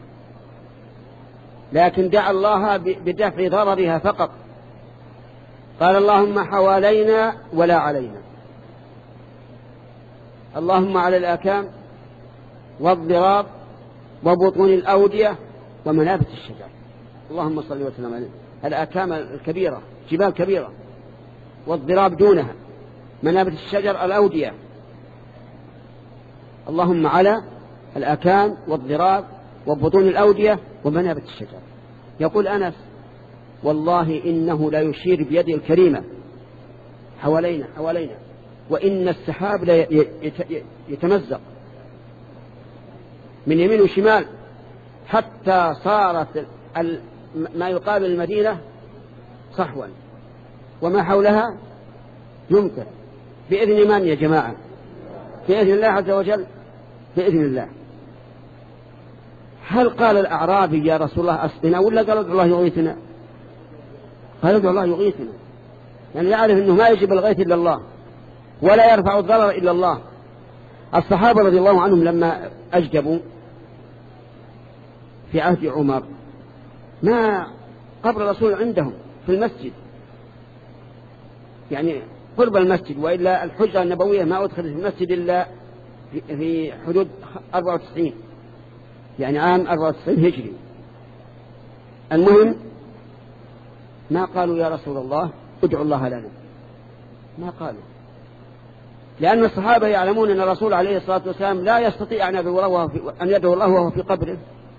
لكن دعا الله بدفع ضررها فقط. قال اللهم حوالينا ولا علينا، اللهم على الآكام والضراب وبطون الأودية ومنابت الشجر. اللهم صل وسلم عليه. الآكام الكبيرة جبال كبيرة، والضراب دونها، منابت الشجر الأودية. اللهم على الأكام والضراب وبطون الأودية ومنابت الشجر. يقول أنس: والله إنه لا يشير بيده الكريمة حوالينا حوالينا وإن السحاب لا يتمزق من يمين وشمال حتى صارت ما يقابل المدينة صحوا وما حولها يمطر بإذن من يا جماعة؟ بإذن الله عز وجل، بإذن الله. هل قال الأعرابي يا رسول الله أسقنا ولا قال ادعو الله يغيثنا؟ قال ادعو الله يغيثنا، يعني يعرف أنه ما يجب الغيث إلا الله ولا يرفع الضرر إلا الله. الصحابة رضي الله عنهم لما أجدبوا في عهد عمر ما قبر الرسول عندهم في المسجد، يعني قرب المسجد، وإلا الحجرة النبوية ما أدخلت في المسجد إلا في حدود أربعة وتسعين، يعني عام أربعة وتسعين هجري. المهم ما قالوا يا رسول الله ادعو الله لنا، ما قالوا، لأن الصحابة يعلمون أن الرسول عليه الصلاة والسلام لا يستطيع أن يدعو الله وهو في قبره،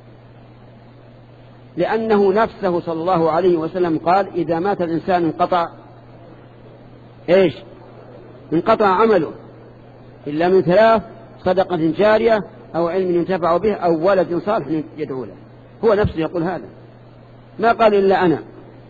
لأنه نفسه صلى الله عليه وسلم قال: إذا مات الإنسان انقطع إيش؟ انقطع عمله إلا من ثلاث: صدقة جارية أو علم ينتفع به أو ولد صالح يدعو له. هو نفسه يقول هذا، ما قال إلا أنا.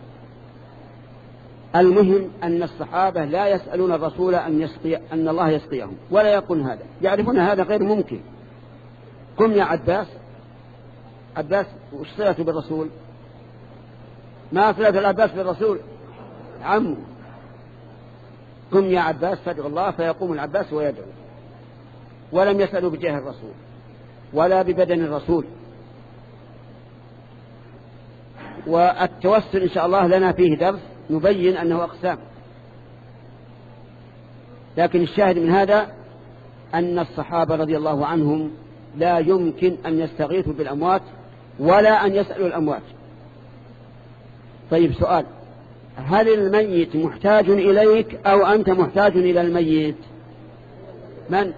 المهم أن الصحابة لا يسألون الرسول أن, يسقي أن الله يسقيهم ولا يقول هذا، يعرفون هذا غير ممكن. قم يا عباس. عباس وش صلته بالرسول؟ ما صلة العباس بالرسول؟ عمه. قم يا عباس فادعو الله، فيقوم العباس ويدعو، ولم يسألوا بجاه الرسول ولا ببدن الرسول. والتوسل إن شاء الله لنا فيه درس نبين أنه أقسام، لكن الشاهد من هذا أن الصحابة رضي الله عنهم لا يمكن أن يستغيثوا بالأموات ولا أن يسألوا الأموات. طيب سؤال: هل الميت محتاج إليك أو أنت محتاج إلى الميت؟ من؟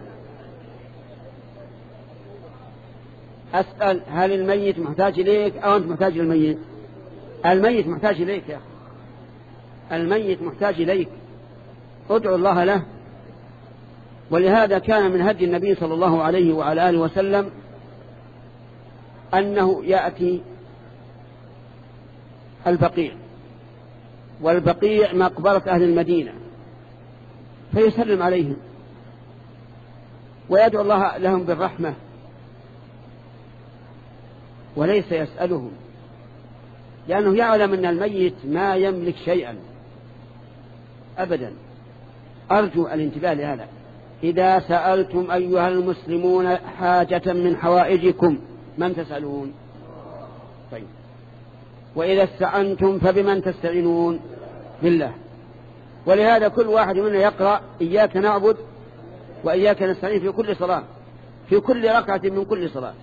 أسأل: هل الميت محتاج إليك أو أنت محتاج إلى الميت؟ الميت محتاج إليك يا أخي، الميت محتاج إليك، ادعو الله له. ولهذا كان من هدي النبي صلى الله عليه وعلى آله وسلم أنه يأتي البقيع، والبقيع مقبرة أهل المدينة، فيسلم عليهم ويدعو الله لهم بالرحمة وليس يسألهم، لأنه يعلم أن الميت ما يملك شيئا أبدا. أرجو الانتباه لهذا. إذا سألتم أيها المسلمون حاجة من حوائجكم من تسألون؟ طيب. وإذا استعنتم فبمن تستعينون؟ بالله. ولهذا كل واحد منا يقرأ: إياك نعبد وإياك نستعين في كل صلاة، في كل ركعة من كل صلاة.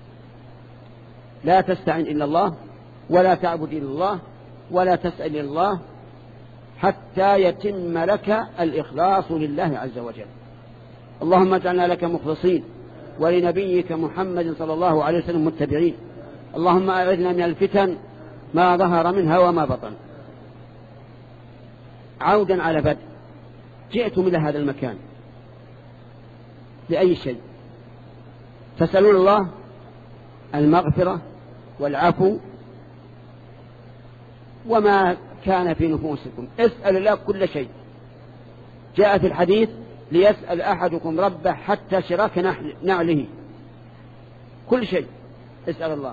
لا تستعين إلا الله ولا تعبد إلا الله ولا تسأل إلا الله حتى يتم لك الإخلاص لله عز وجل. اللهم اجعلنا لك مخلصين ولنبيك محمد صلى الله عليه وسلم متبعين. اللهم أعذنا من الفتن ما ظهر منها وما بطن. عودا على بدء، جئتم إلى هذا المكان لأي شيء؟ تسألون الله المغفرة والعفو وما كان في نفوسكم، اسأل الله كل شيء. جاء في الحديث: ليسأل أحدكم ربه حتى شراك نعله، كل شيء اسأل الله.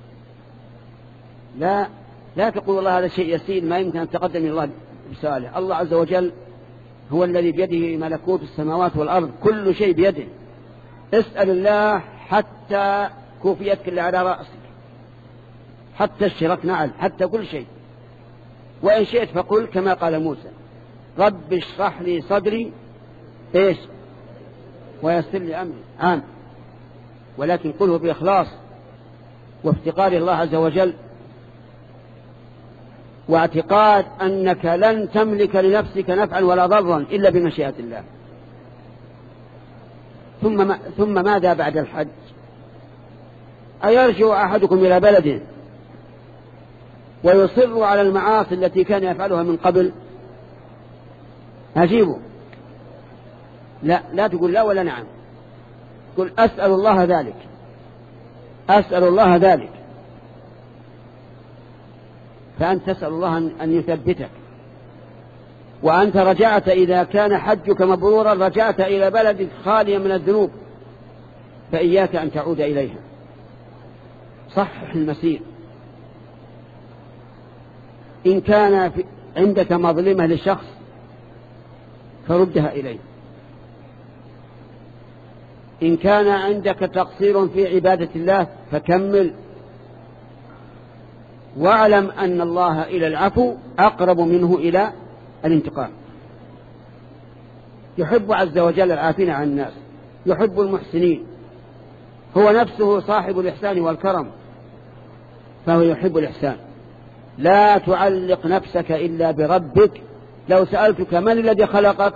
لا لا تقول الله هذا شيء يسير ما يمكن أن تقدم إلى الله بسؤاله. الله عز وجل هو الذي بيده ملكوت السماوات والأرض، كل شيء بيده. اسأل الله حتى كوفيتك اللي على رأسك، حتى الشراك نعل، حتى كل شيء. وإن شئت فقل كما قال موسى: رب اشرح لي صدري إيش ويسر لي أمري. عام، ولكن قله بإخلاص وافتقار الله عز وجل، واعتقاد أنك لن تملك لنفسك نفعا ولا ضرا إلا بمشيئة الله. ثم ما ثم ماذا بعد الحج؟ أيرجع أحدكم إلى بلده ويصر على المعاصي التي كان يفعلها من قبل؟ أجيبه. لا لا تقول لا ولا نعم، قل أسأل الله ذلك، أسأل الله ذلك. فأنت تسأل الله أن يثبتك. وأنت رجعت إذا كان حجك مبرورا رجعت إلى بلد خاليا من الذنوب، فإياك أن تعود إليها. صحح المسير. إن كان عندك مظلمة لشخص فردها إليه. إن كان عندك تقصير في عبادة الله فكمل. واعلم أن الله إلى العفو أقرب منه إلى الانتقام. يحب عز وجل العافين عن الناس، يحب المحسنين، هو نفسه صاحب الإحسان والكرم، فهو يحب الإحسان. لا تعلق نفسك إلا بربك. لو سألتك من الذي خلقك؟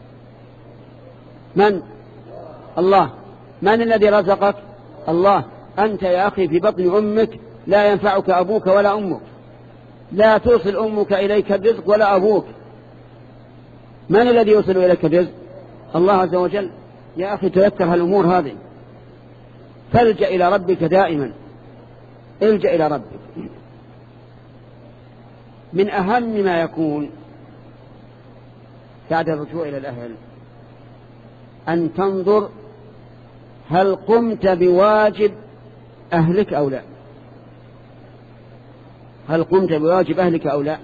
من؟ الله. من الذي رزقك؟ الله. أنت يا أخي في بطن أمك لا ينفعك أبوك ولا أمك، لا توصل أمك إليك الرزق ولا أبوك. من الذي يوصل إليك الرزق؟ الله عز وجل. يا أخي تذكر هالأمور هذه، فالجأ إلى ربك دائما، الجأ إلى ربك. من أهم ما يكون بعد الرجوع إلى الأهل أن تنظر هل قمت بواجب أهلك أو لا، هل قمت بواجب أهلك أو لا.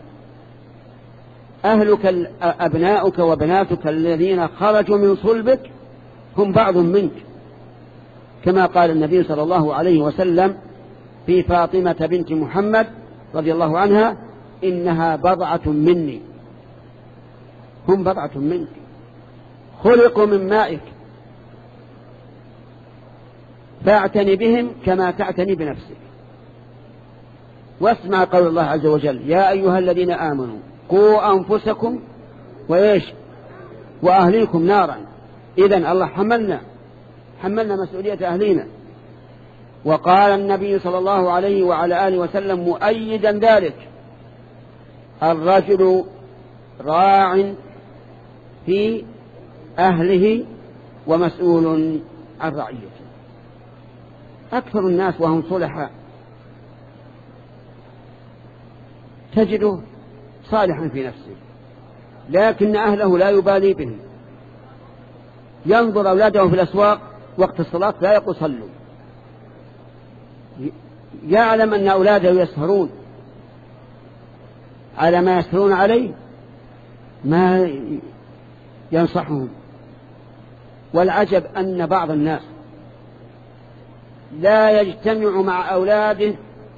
أهلك أبناؤك وبناتك الذين خرجوا من صلبك هم بعض منك، كما قال النبي صلى الله عليه وسلم في فاطمة بنت محمد رضي الله عنها: إنها بضعة مني. هم بضعة منك، خلقوا من مائك، فاعتني بهم كما تعتني بنفسك. واسمع قول الله عز وجل: يا أيها الذين آمنوا قوا أنفسكم وإيش وأهليكم نارا. إذن الله حملنا حملنا مسؤولية أهلينا. وقال النبي صلى الله عليه وعلى آله وسلم مؤيدا ذلك: الرجل راع في أهله ومسؤول عن رعيته. أكثر الناس وهم صلحاء تجده صالحا في نفسه، لكن أهله لا يبالي بهم. ينظر أولاده في الأسواق وقت الصلاة لا يقول صلوا، يعلم أن أولاده يسهرون على ما يسهرون عليه، ما ينصحهم. والعجب أن بعض الناس لا يجتمع مع أولاده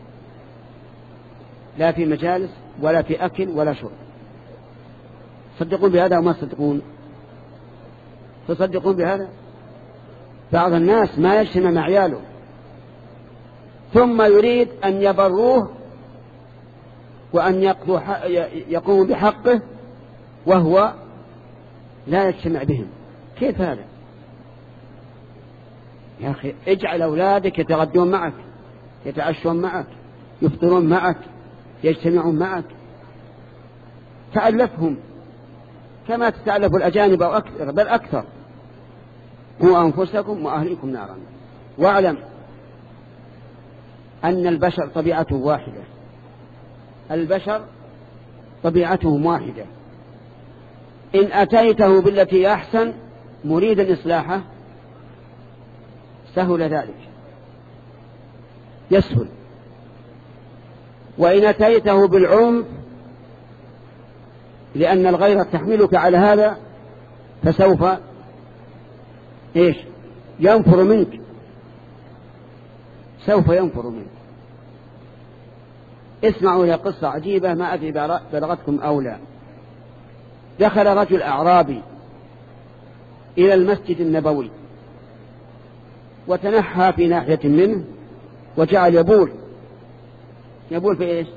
لا في مجالس ولا في أكل ولا شرب. تصدقون بهذا أو ما تصدقون؟ تصدقون بهذا؟ بعض الناس ما يجتمع مع عياله، ثم يريد أن يبروه وأن يقوم بحقه وهو لا يجتمع بهم. كيف هذا؟ يا أخي اجعل أولادك يتغدون معك، يتعشون معك، يفطرون معك، يجتمعون معك، تألفهم كما تتألف الأجانب أو أكثر بل أكثر. قوا أنفسكم وأهليكم نارا. واعلم أن البشر طبيعته واحدة، البشر طبيعتهم واحدة. إن أتيته بالتي أحسن مريدا إصلاحه سهل ذلك، يسهل. وإن أتيته بالعنف لأن الغيرة تحملك على هذا فسوف إيش ينفر منك، سوف ينفر منك. اسمعوا إلى قصة عجيبة ما أدري بلغتكم أو لا. دخل رجل أعرابي إلى المسجد النبوي وتنحى في ناحية منه وجعل يبول يبول في إيش؟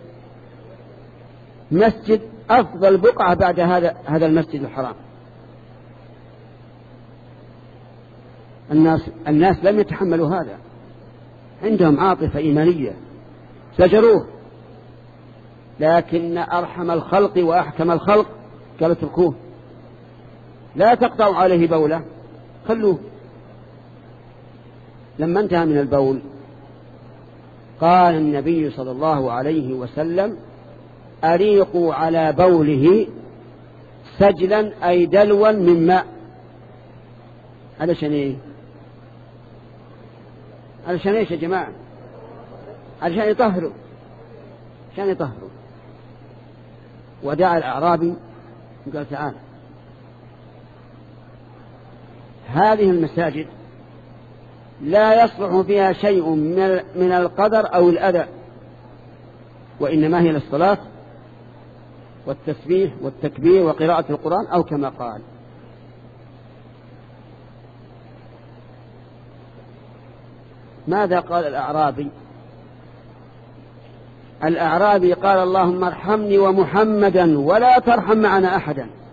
مسجد أفضل بقعة بعد هذا هذا المسجد الحرام. الناس الناس لم يتحملوا هذا، عندهم عاطفة إيمانية زجروه، لكن أرحم الخلق وأحكم الخلق قال اتركوه لا تقطعوا عليه بوله، خلوه. لما انتهى من البول قال النبي صلى الله عليه وسلم أريقوا على بوله سجلا أي دلوا من ماء. علشان ايه؟ علشان ايش يا جماعة؟ علشان يطهروا، عشان يطهروا. ودعا الأعرابي قال تعال هذه المساجد لا يصلح فيها شيء من القدر أو الأذى، وإنما هي للصلاة والتسبيح والتكبير وقراءة القرآن أو كما قال. ماذا قال الأعرابي؟ الأعرابي قال اللهم ارحمني ومحمدا ولا ترحم معنا أحدا.